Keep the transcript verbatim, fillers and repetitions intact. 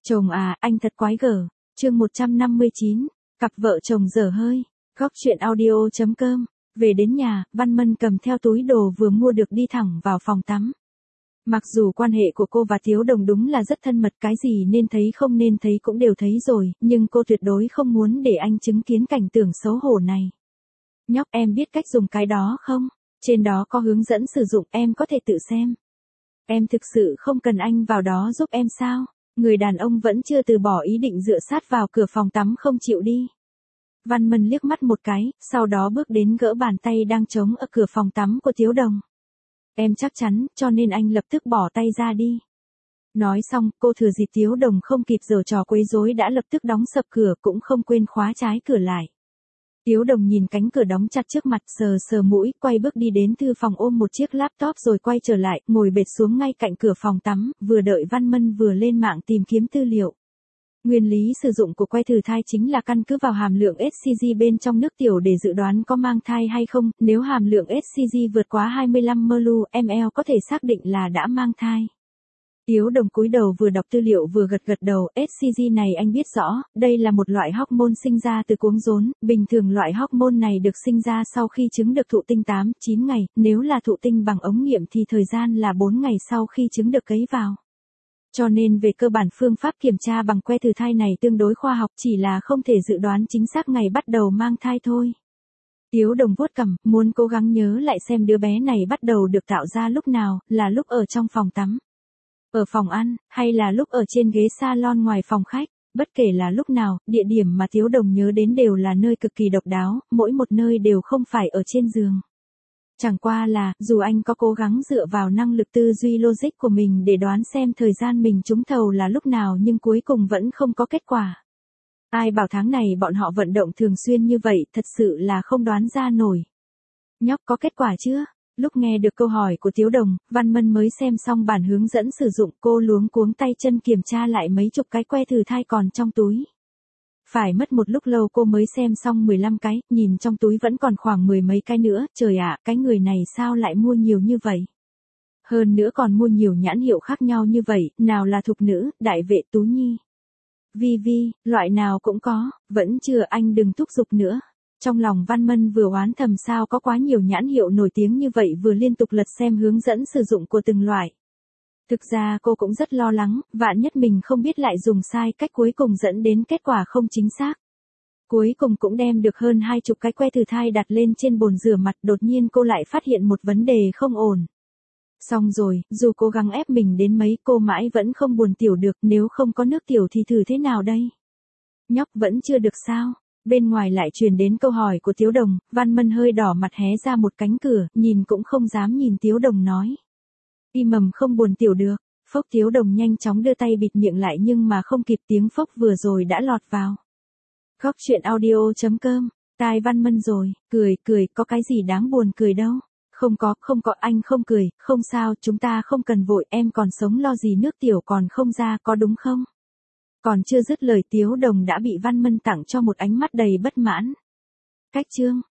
Chồng à, anh thật quái gở. Chương một trăm năm mươi chín, cặp vợ chồng dở hơi. Góc truyện audio chấm com. Về đến nhà, Văn Mân cầm theo túi đồ vừa mua được đi thẳng vào phòng tắm. Mặc dù quan hệ của cô và Tiếu Đồng đúng là rất thân mật, cái gì nên thấy không nên thấy cũng đều thấy rồi, nhưng cô tuyệt đối không muốn để anh chứng kiến cảnh tượng xấu hổ này. Nhóc, em biết cách dùng cái đó không? Trên đó có hướng dẫn sử dụng, em có thể tự xem. Em thực sự không cần anh vào đó giúp em sao? Người đàn ông vẫn chưa từ bỏ ý định dựa sát vào cửa phòng tắm không chịu đi. Văn Mân liếc mắt một cái, sau đó bước đến gỡ bàn tay đang trống ở cửa phòng tắm của Tiếu Đồng. Em chắc chắn, cho nên anh lập tức bỏ tay ra đi. Nói xong, cô thừa dịp Tiếu Đồng không kịp giở trò quấy rối đã lập tức đóng sập cửa, cũng không quên khóa trái cửa lại. Tiếu Đồng nhìn cánh cửa đóng chặt trước mặt, sờ sờ mũi, quay bước đi đến thư phòng ôm một chiếc laptop rồi quay trở lại, ngồi bệt xuống ngay cạnh cửa phòng tắm, vừa đợi Văn Mân vừa lên mạng tìm kiếm tư liệu. Nguyên lý sử dụng của que thử thai chính là căn cứ vào hàm lượng ét xê giê bên trong nước tiểu để dự đoán có mang thai hay không, nếu hàm lượng ét xê giê vượt quá hai mươi lăm mi-li-mol có thể xác định là đã mang thai. Tiếu Đồng cúi đầu vừa đọc tư liệu vừa gật gật đầu, ét xê giê này anh biết rõ, đây là một loại hormone sinh ra từ cuống rốn, bình thường loại hormone này được sinh ra sau khi trứng được thụ tinh tám đến chín ngày, nếu là thụ tinh bằng ống nghiệm thì thời gian là bốn ngày sau khi trứng được cấy vào. Cho nên về cơ bản phương pháp kiểm tra bằng que thử thai này tương đối khoa học, chỉ là không thể dự đoán chính xác ngày bắt đầu mang thai thôi. Tiếu Đồng vuốt cằm, muốn cố gắng nhớ lại xem đứa bé này bắt đầu được tạo ra lúc nào, là lúc ở trong phòng tắm, ở phòng ăn, hay là lúc ở trên ghế salon ngoài phòng khách. Bất kể là lúc nào, địa điểm mà Tiếu Đồng nhớ đến đều là nơi cực kỳ độc đáo, mỗi một nơi đều không phải ở trên giường. Chẳng qua là, dù anh có cố gắng dựa vào năng lực tư duy logic của mình để đoán xem thời gian mình trúng thầu là lúc nào nhưng cuối cùng vẫn không có kết quả. Ai bảo tháng này bọn họ vận động thường xuyên như vậy, thật sự là không đoán ra nổi. Nhóc, có kết quả chưa? Lúc nghe được câu hỏi của Tiếu Đồng, Văn Mân mới xem xong bản hướng dẫn sử dụng, cô luống cuống tay chân kiểm tra lại mấy chục cái que thử thai còn trong túi. Phải mất một lúc lâu cô mới xem xong mười lăm cái, nhìn trong túi vẫn còn khoảng mười mấy cái nữa, trời ạ, cái người này sao lại mua nhiều như vậy? Hơn nữa còn mua nhiều nhãn hiệu khác nhau như vậy, nào là thục nữ, đại vệ, Tú Nhi, Vi Vi, loại nào cũng có, vẫn chưa, anh đừng thúc giục nữa. Trong lòng Văn Mân vừa oán thầm sao có quá nhiều nhãn hiệu nổi tiếng như vậy, vừa liên tục lật xem hướng dẫn sử dụng của từng loại. Thực ra cô cũng rất lo lắng, vạn nhất mình không biết lại dùng sai cách cuối cùng dẫn đến kết quả không chính xác. Cuối cùng cũng đem được hơn hai chục cái que thử thai đặt lên trên bồn rửa mặt, đột nhiên cô lại phát hiện một vấn đề không ổn. Xong rồi, dù cố gắng ép mình đến mấy cô mãi vẫn không buồn tiểu được, nếu không có nước tiểu thì thử thế nào đây? Nhóc, vẫn chưa được sao? Bên ngoài lại truyền đến câu hỏi của Tiếu Đồng, Văn Mân hơi đỏ mặt hé ra một cánh cửa, nhìn cũng không dám nhìn Tiếu Đồng nói. Y mầm không buồn tiểu được. Phốc, Tiếu Đồng nhanh chóng đưa tay bịt miệng lại nhưng mà không kịp, tiếng phốc vừa rồi đã lọt vào. Góc truyện audio chấm com, tai Văn Mân rồi, cười, cười, có cái gì đáng buồn cười đâu. Không có, không có, anh không cười, không sao, chúng ta không cần vội, em còn sống lo gì nước tiểu còn không ra, có đúng không? Còn chưa dứt lời Tiếu Đồng đã bị Văn Mân tặng cho một ánh mắt đầy bất mãn. Cách chương.